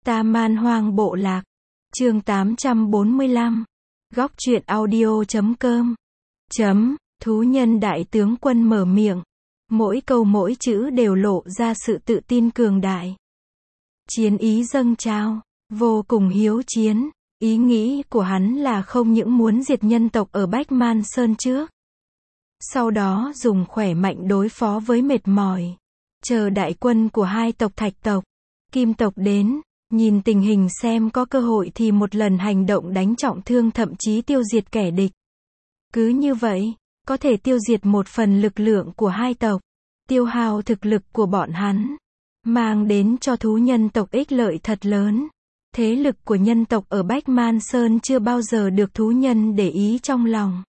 Ta Man Hoang Bộ Lạc. Chương 845. Góc truyện audio.com. Thú nhân đại tướng quân mở miệng. Mỗi câu mỗi chữ đều lộ ra sự tự tin cường đại. Chiến ý dâng trào, vô cùng hiếu chiến. Ý nghĩ của hắn là không những muốn diệt nhân tộc ở Bách Man Sơn trước. Sau đó dùng khỏe mạnh đối phó với mệt mỏi. Chờ đại quân của hai tộc Thạch tộc, Kim tộc đến, nhìn tình hình xem có cơ hội thì một lần hành động đánh trọng thương thậm chí tiêu diệt kẻ địch. Cứ như vậy, có thể tiêu diệt một phần lực lượng của hai tộc, tiêu hao thực lực của bọn hắn, mang đến cho thú nhân tộc ích lợi thật lớn. Thế lực của nhân tộc ở Bách Man Sơn chưa bao giờ được thú nhân để ý trong lòng.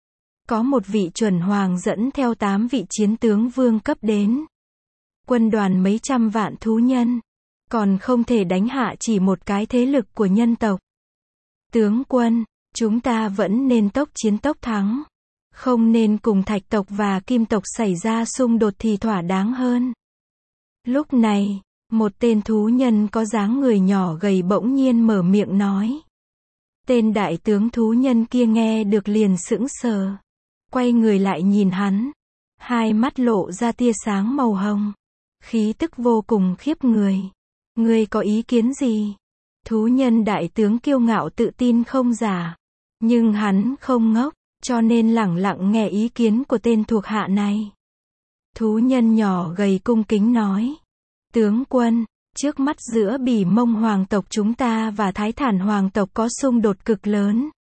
Có một vị chuẩn hoàng dẫn theo 8 vị chiến tướng vương cấp đến. Quân đoàn mấy trăm vạn thú nhân, còn không thể đánh hạ chỉ một cái thế lực của nhân tộc. Tướng quân, chúng ta vẫn nên tốc chiến tốc thắng. Không nên cùng Thạch tộc và Kim tộc xảy ra xung đột thì thỏa đáng hơn. Lúc này, một tên thú nhân có dáng người nhỏ gầy bỗng nhiên mở miệng nói. Tên đại tướng thú nhân kia nghe được liền sững sờ. Quay người lại nhìn hắn. Hai mắt lộ ra tia sáng màu hồng. Khí tức vô cùng khiếp người. Ngươi có ý kiến gì? Thú nhân đại tướng kiêu ngạo tự tin không giả. Nhưng hắn không ngốc, cho nên lẳng lặng nghe ý kiến của tên thuộc hạ này. Thú nhân nhỏ gầy cung kính nói. Tướng quân, trước mắt giữa Bỉ Mông hoàng tộc chúng ta và Thái Thản hoàng tộc có xung đột cực lớn.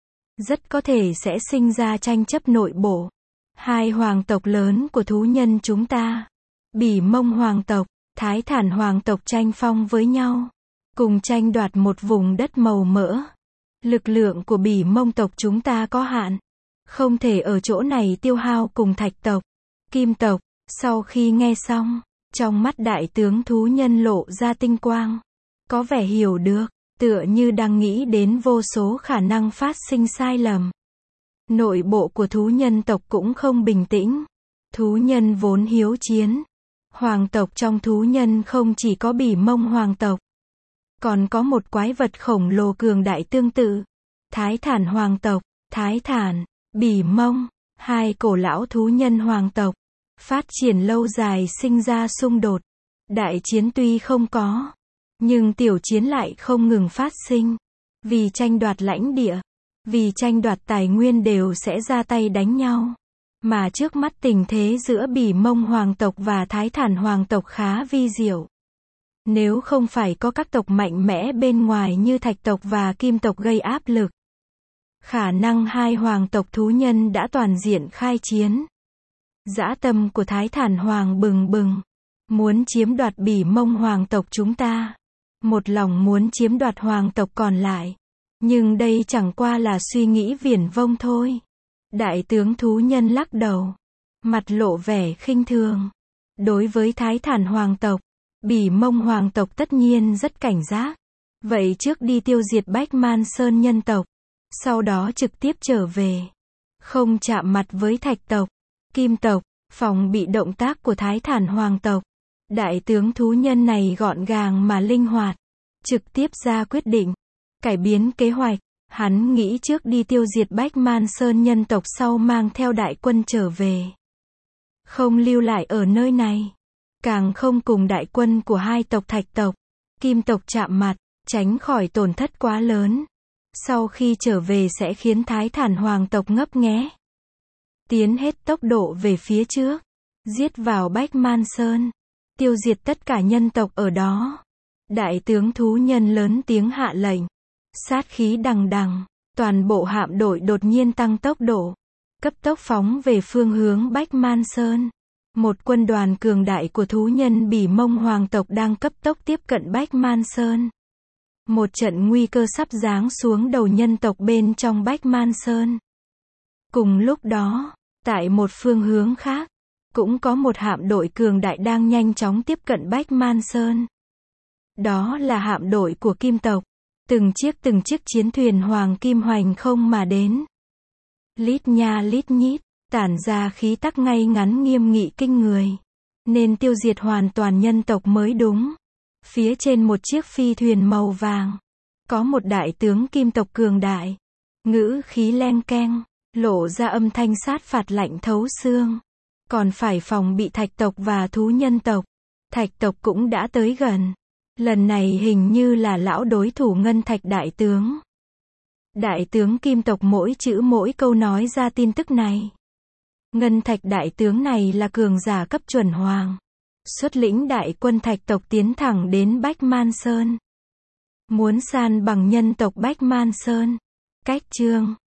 Rất có thể sẽ sinh ra tranh chấp nội bộ. Hai hoàng tộc lớn của thú nhân chúng ta, Bỉ Mông hoàng tộc, Thái Thản hoàng tộc tranh phong với nhau, cùng tranh đoạt một vùng đất màu mỡ. Lực lượng của Bỉ Mông tộc chúng ta có hạn, không thể ở chỗ này tiêu hao cùng Thạch tộc, Kim tộc. Sau khi nghe xong, trong mắt đại tướng thú nhân lộ ra tinh quang. Có vẻ hiểu được, tựa như đang nghĩ đến vô số khả năng phát sinh sai lầm. Nội bộ của thú nhân tộc cũng không bình tĩnh. Thú nhân vốn hiếu chiến. Hoàng tộc trong thú nhân không chỉ có Bỉ Mông hoàng tộc, còn có một quái vật khổng lồ cường đại tương tự. Thái Thản hoàng tộc, Thái Thản, Bỉ Mông, hai cổ lão thú nhân hoàng tộc. Phát triển lâu dài sinh ra xung đột. Đại chiến tuy không có, nhưng tiểu chiến lại không ngừng phát sinh. Vì tranh đoạt lãnh địa, vì tranh đoạt tài nguyên đều sẽ ra tay đánh nhau. Mà trước mắt tình thế giữa Bỉ Mông hoàng tộc và Thái Thản hoàng tộc khá vi diệu. Nếu không phải có các tộc mạnh mẽ bên ngoài như Thạch tộc và Kim tộc gây áp lực, khả năng hai hoàng tộc thú nhân đã toàn diện khai chiến. Dã tâm của Thái Thản hoàng bừng bừng, muốn chiếm đoạt Bỉ Mông hoàng tộc chúng ta, một lòng muốn chiếm đoạt hoàng tộc còn lại. Nhưng đây chẳng qua là suy nghĩ viển vông thôi. Đại tướng thú nhân lắc đầu, mặt lộ vẻ khinh thường. Đối với Thái Thản hoàng tộc, Bỉ Mông hoàng tộc tất nhiên rất cảnh giác. Vậy trước đi tiêu diệt Bách Man Sơn nhân tộc, sau đó trực tiếp trở về, không chạm mặt với Thạch tộc, Kim tộc, phòng bị động tác của Thái Thản hoàng tộc. Đại tướng thú nhân này gọn gàng mà linh hoạt, trực tiếp ra quyết định, cải biến kế hoạch. Hắn nghĩ trước đi tiêu diệt Bách Man Sơn nhân tộc, sau mang theo đại quân trở về. Không lưu lại ở nơi này, càng không cùng đại quân của hai tộc Thạch tộc, Kim tộc chạm mặt, tránh khỏi tổn thất quá lớn. Sau khi trở về sẽ khiến Thái Thản hoàng tộc ngấp nghé. Tiến hết tốc độ về phía trước, giết vào Bách Man Sơn, tiêu diệt tất cả nhân tộc ở đó. Đại tướng thú nhân lớn tiếng hạ lệnh. Sát khí đằng đằng, toàn bộ hạm đội đột nhiên tăng tốc độ, cấp tốc phóng về phương hướng Bách Man Sơn. Một quân đoàn cường đại của thú nhân Bỉ Mông hoàng tộc đang cấp tốc tiếp cận Bách Man Sơn. Một trận nguy cơ sắp giáng xuống đầu nhân tộc bên trong Bách Man Sơn. Cùng lúc đó, tại một phương hướng khác, cũng có một hạm đội cường đại đang nhanh chóng tiếp cận Bách Man Sơn. Đó là hạm đội của Kim tộc. Từng chiếc chiến thuyền hoàng kim hoành không mà đến. Lít nha lít nhít, tản ra khí tắc ngay ngắn nghiêm nghị kinh người. Nên tiêu diệt hoàn toàn nhân tộc mới đúng. Phía trên một chiếc phi thuyền màu vàng, có một đại tướng kim tộc cường đại. Ngữ khí len keng, lộ ra âm thanh sát phạt lạnh thấu xương. Còn phải phòng bị thạch tộc và thú nhân tộc. Thạch tộc cũng đã tới gần. Lần này hình như là lão đối thủ ngân thạch đại tướng. Đại tướng kim tộc mỗi chữ mỗi câu nói ra tin tức này. Ngân thạch đại tướng này là cường giả cấp chuẩn hoàng. Xuất lĩnh đại quân thạch tộc tiến thẳng đến Bách Man Sơn. Muốn san bằng nhân tộc Bách Man Sơn. Cách chương